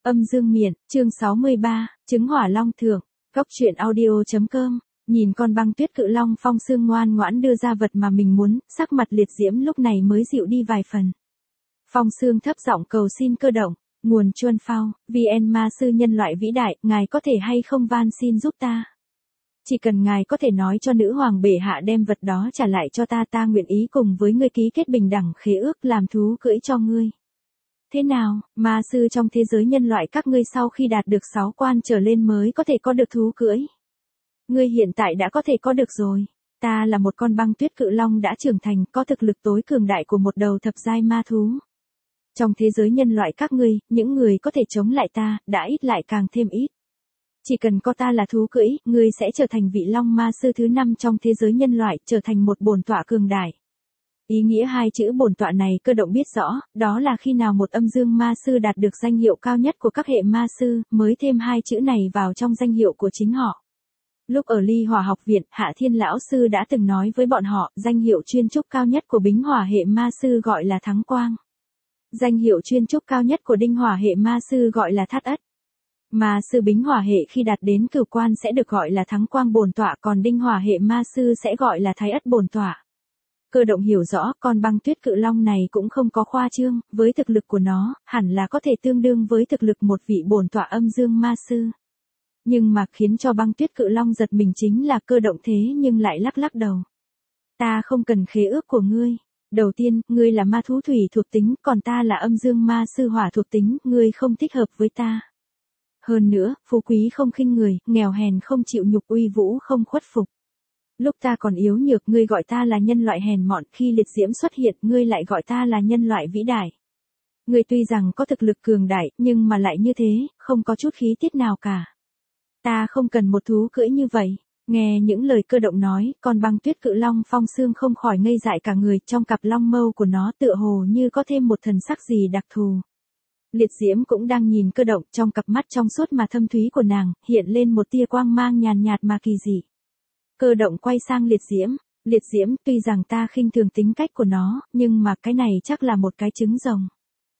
Âm dương miện, chương 63, trứng hỏa long thưởng. Góc truyện audio.com. Nhìn con băng tuyết cự long Phong Sương ngoan ngoãn đưa ra vật mà mình muốn, sắc mặt liệt diễm lúc này mới dịu đi vài phần. Phong Sương thấp giọng cầu xin Cơ Động, nguồn chuân phao, VN ma sư nhân loại vĩ đại, ngài có thể hay không van xin giúp ta. Chỉ cần ngài có thể nói cho nữ hoàng bệ hạ đem vật đó trả lại cho ta, ta nguyện ý cùng với ngươi ký kết bình đẳng khế ước làm thú cưỡi cho ngươi. Thế nào, ma sư trong thế giới nhân loại các ngươi sau khi đạt được 6 quan trở lên mới có thể có được thú cưỡi. Ngươi hiện tại đã có thể có được rồi. Ta là một con băng tuyết cự long đã trưởng thành, có thực lực tối cường đại của một đầu thập giai ma thú. Trong thế giới nhân loại các ngươi, những người có thể chống lại ta, đã ít lại càng thêm ít. Chỉ cần có ta là thú cưỡi, ngươi sẽ trở thành vị long ma sư thứ 5 trong thế giới nhân loại, trở thành một bổn tọa cường đại. Ý nghĩa hai chữ bổn tọa này Cơ Động biết rõ, đó là khi nào một âm dương ma sư đạt được danh hiệu cao nhất của các hệ ma sư, mới thêm hai chữ này vào trong danh hiệu của chính họ. Lúc ở Ly Hỏa học viện, Hạ Thiên lão sư đã từng nói với bọn họ, danh hiệu chuyên trúc cao nhất của Bính Hỏa hệ ma sư gọi là Thắng Quang. Danh hiệu chuyên trúc cao nhất của Đinh Hỏa hệ ma sư gọi là Thát Ất. Ma sư Bính Hỏa hệ khi đạt đến cửu quan sẽ được gọi là Thắng Quang bổn tọa, còn Đinh Hỏa hệ ma sư sẽ gọi là Thái Ất bổn tọa. Cơ Động hiểu rõ, con băng tuyết cự long này cũng không có khoa trương, với thực lực của nó, hẳn là có thể tương đương với thực lực một vị bổn tọa âm dương ma sư. Nhưng mà khiến cho băng tuyết cự long giật mình chính là Cơ Động thế nhưng lại lắc lắc đầu. Ta không cần khế ước của ngươi. Đầu tiên, ngươi là ma thú thủy thuộc tính, còn ta là âm dương ma sư hỏa thuộc tính, ngươi không thích hợp với ta. Hơn nữa, phú quý không khinh người, nghèo hèn không chịu nhục, uy vũ không khuất phục. Lúc ta còn yếu nhược, ngươi gọi ta là nhân loại hèn mọn, khi liệt diễm xuất hiện, ngươi lại gọi ta là nhân loại vĩ đại. Ngươi tuy rằng có thực lực cường đại, nhưng mà lại như thế, không có chút khí tiết nào cả. Ta không cần một thú cưỡi như vậy. Nghe những lời Cơ Động nói, con băng tuyết cự long Phong Sương không khỏi ngây dại cả người, trong cặp long mâu của nó tựa hồ như có thêm một thần sắc gì đặc thù. Liệt diễm cũng đang nhìn Cơ Động, trong cặp mắt trong suốt mà thâm thúy của nàng, hiện lên một tia quang mang nhàn nhạt mà kỳ dị. Cơ Động quay sang liệt diễm, tuy rằng ta khinh thường tính cách của nó, nhưng mà cái này chắc là một cái trứng rồng.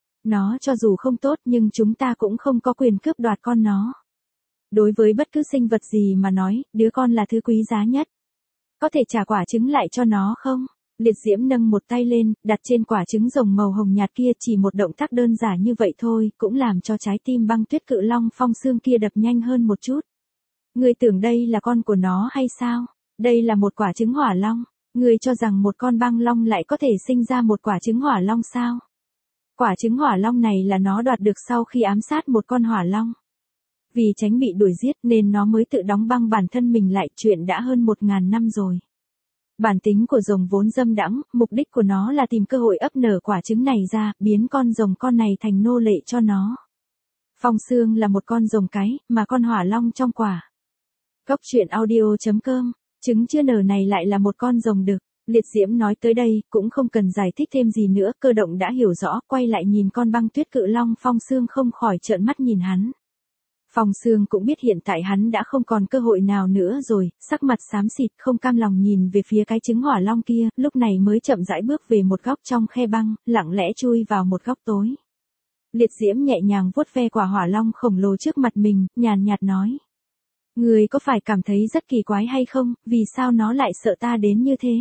Nó cho dù không tốt nhưng chúng ta cũng không có quyền cướp đoạt con nó. Đối với bất cứ sinh vật gì mà nói, đứa con là thứ quý giá nhất. Có thể trả quả trứng lại cho nó không? Liệt diễm nâng một tay lên, đặt trên quả trứng rồng màu hồng nhạt kia, chỉ một động tác đơn giản như vậy thôi, cũng làm cho trái tim băng tuyết cự long Phong Sương kia đập nhanh hơn một chút. Ngươi tưởng đây là con của nó hay sao? Đây là một quả trứng hỏa long. Ngươi cho rằng một con băng long lại có thể sinh ra một quả trứng hỏa long sao? Quả trứng hỏa long này là nó đoạt được sau khi ám sát một con hỏa long. Vì tránh bị đuổi giết nên nó mới tự đóng băng bản thân mình lại, chuyện đã hơn 1000 năm rồi. Bản tính của rồng vốn dâm đãng, mục đích của nó là tìm cơ hội ấp nở quả trứng này ra, biến con rồng con này thành nô lệ cho nó. Phong Sương là một con rồng cái, mà con hỏa long trong quả. Góc truyện audio.com, trứng chưa nở này lại là một con rồng đực. Liệt diễm nói tới đây, cũng không cần giải thích thêm gì nữa, Cơ Động đã hiểu rõ, quay lại nhìn con băng tuyết cự long Phong Sương không khỏi trợn mắt nhìn hắn. Phong Sương cũng biết hiện tại hắn đã không còn cơ hội nào nữa rồi, sắc mặt xám xịt không cam lòng nhìn về phía cái trứng hỏa long kia, lúc này mới chậm rãi bước về một góc trong khe băng, lặng lẽ chui vào một góc tối. Liệt diễm nhẹ nhàng vuốt ve quả hỏa long khổng lồ trước mặt mình, nhàn nhạt nói. Người có phải cảm thấy rất kỳ quái hay không, vì sao nó lại sợ ta đến như thế?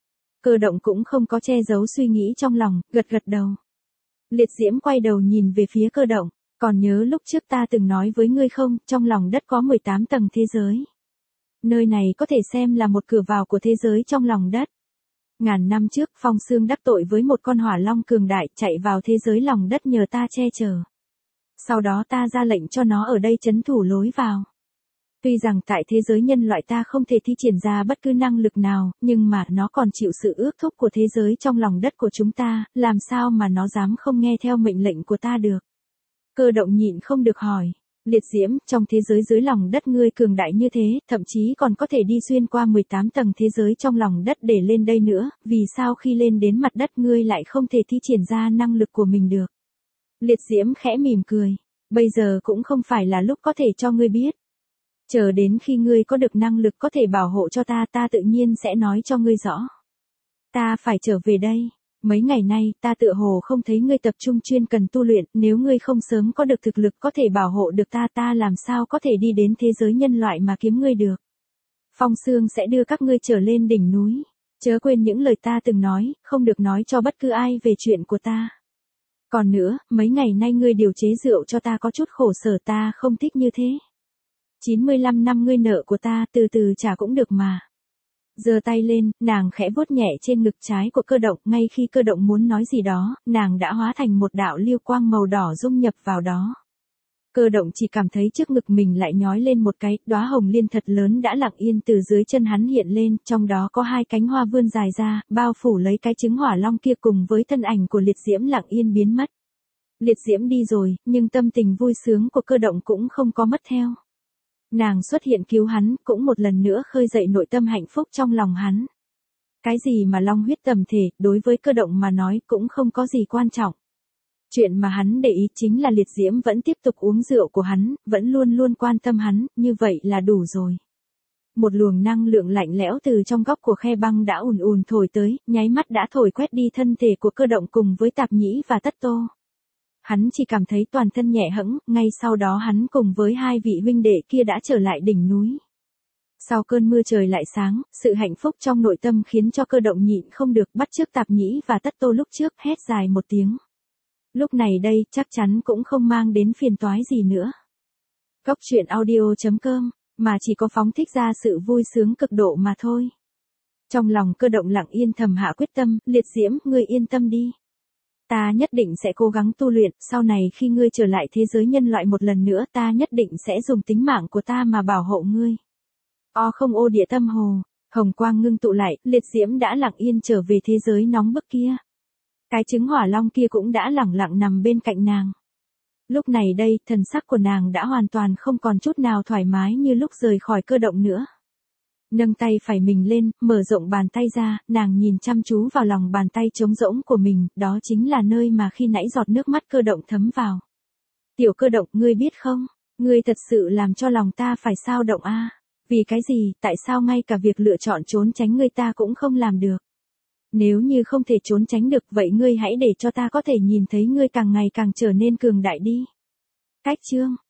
Cơ Động cũng không có che giấu suy nghĩ trong lòng, gật gật đầu. Liệt diễm quay đầu nhìn về phía Cơ Động. Còn nhớ lúc trước ta từng nói với ngươi không, trong lòng đất có 18 tầng thế giới. Nơi này có thể xem là một cửa vào của thế giới trong lòng đất. Ngàn năm trước, Phong Sương đắc tội với một con hỏa long cường đại, chạy vào thế giới lòng đất nhờ ta che chở. Sau đó ta ra lệnh cho nó ở đây trấn thủ lối vào. Tuy rằng tại thế giới nhân loại ta không thể thi triển ra bất cứ năng lực nào, nhưng mà nó còn chịu sự ước thúc của thế giới trong lòng đất của chúng ta, làm sao mà nó dám không nghe theo mệnh lệnh của ta được. Cơ Động nhịn không được hỏi. Liệt diễm, trong thế giới dưới lòng đất ngươi cường đại như thế, thậm chí còn có thể đi xuyên qua 18 tầng thế giới trong lòng đất để lên đây nữa, vì sao khi lên đến mặt đất ngươi lại không thể thi triển ra năng lực của mình được? Liệt diễm khẽ mỉm cười. Bây giờ cũng không phải là lúc có thể cho ngươi biết. Chờ đến khi ngươi có được năng lực có thể bảo hộ cho ta, ta tự nhiên sẽ nói cho ngươi rõ. Ta phải trở về đây. Mấy ngày nay, ta tựa hồ không thấy ngươi tập trung chuyên cần tu luyện, nếu ngươi không sớm có được thực lực có thể bảo hộ được ta làm sao có thể đi đến thế giới nhân loại mà kiếm ngươi được. Phong Sương sẽ đưa các ngươi trở lên đỉnh núi. Chớ quên những lời ta từng nói, không được nói cho bất cứ ai về chuyện của ta. Còn nữa, mấy ngày nay ngươi điều chế rượu cho ta có chút khổ sở, ta không thích như thế. 95 năm ngươi nợ của ta, từ từ trả cũng được mà. Giơ tay lên, nàng khẽ vuốt nhẹ trên ngực trái của Cơ Động, ngay khi Cơ Động muốn nói gì đó, nàng đã hóa thành một đạo lưu quang màu đỏ dung nhập vào đó. Cơ Động chỉ cảm thấy trước ngực mình lại nhói lên một cái, đóa hồng liên thật lớn đã lặng yên từ dưới chân hắn hiện lên, trong đó có hai cánh hoa vươn dài ra, bao phủ lấy cái trứng hỏa long kia cùng với thân ảnh của liệt diễm lặng yên biến mất. Liệt diễm đi rồi, nhưng tâm tình vui sướng của Cơ Động cũng không có mất theo. Nàng xuất hiện cứu hắn, cũng một lần nữa khơi dậy nội tâm hạnh phúc trong lòng hắn. Cái gì mà long huyết tầm thể, đối với Cơ Động mà nói cũng không có gì quan trọng. Chuyện mà hắn để ý chính là liệt diễm vẫn tiếp tục uống rượu của hắn, vẫn luôn luôn quan tâm hắn, như vậy là đủ rồi. Một luồng năng lượng lạnh lẽo từ trong góc của khe băng đã ùn ùn thổi tới, nháy mắt đã thổi quét đi thân thể của Cơ Động cùng với Tạp Nhĩ và Tất Tô. Hắn chỉ cảm thấy toàn thân nhẹ hẫng, ngay sau đó hắn cùng với hai vị huynh đệ kia đã trở lại đỉnh núi. Sau cơn mưa trời lại sáng, sự hạnh phúc trong nội tâm khiến cho Cơ Động nhịn không được bắt chước Tạp Nhĩ và Tất Tô lúc trước, hét dài một tiếng. Lúc này đây, chắc chắn cũng không mang đến phiền toái gì nữa. Góc truyện audio.com, mà chỉ có phóng thích ra sự vui sướng cực độ mà thôi. Trong lòng Cơ Động lặng yên thầm hạ quyết tâm, liệt diễm, ngươi yên tâm đi. Ta nhất định sẽ cố gắng tu luyện, sau này khi ngươi trở lại thế giới nhân loại một lần nữa ta nhất định sẽ dùng tính mạng của ta mà bảo hộ ngươi. Không ô địa tâm hồ, hồng quang ngưng tụ lại, liệt diễm đã lặng yên trở về thế giới nóng bức kia. Cái trứng hỏa long kia cũng đã lẳng lặng nằm bên cạnh nàng. Lúc này đây, thần sắc của nàng đã hoàn toàn không còn chút nào thoải mái như lúc rời khỏi Cơ Động nữa. Nâng tay phải mình lên, mở rộng bàn tay ra, nàng nhìn chăm chú vào lòng bàn tay trống rỗng của mình, đó chính là nơi mà khi nãy giọt nước mắt Cơ Động thấm vào. Tiểu Cơ Động, ngươi biết không, ngươi thật sự làm cho lòng ta phải xao động a. Vì cái gì, tại sao ngay cả việc lựa chọn trốn tránh ngươi ta cũng không làm được? Nếu như không thể trốn tránh được, vậy ngươi hãy để cho ta có thể nhìn thấy ngươi càng ngày càng trở nên cường đại đi. Cách chương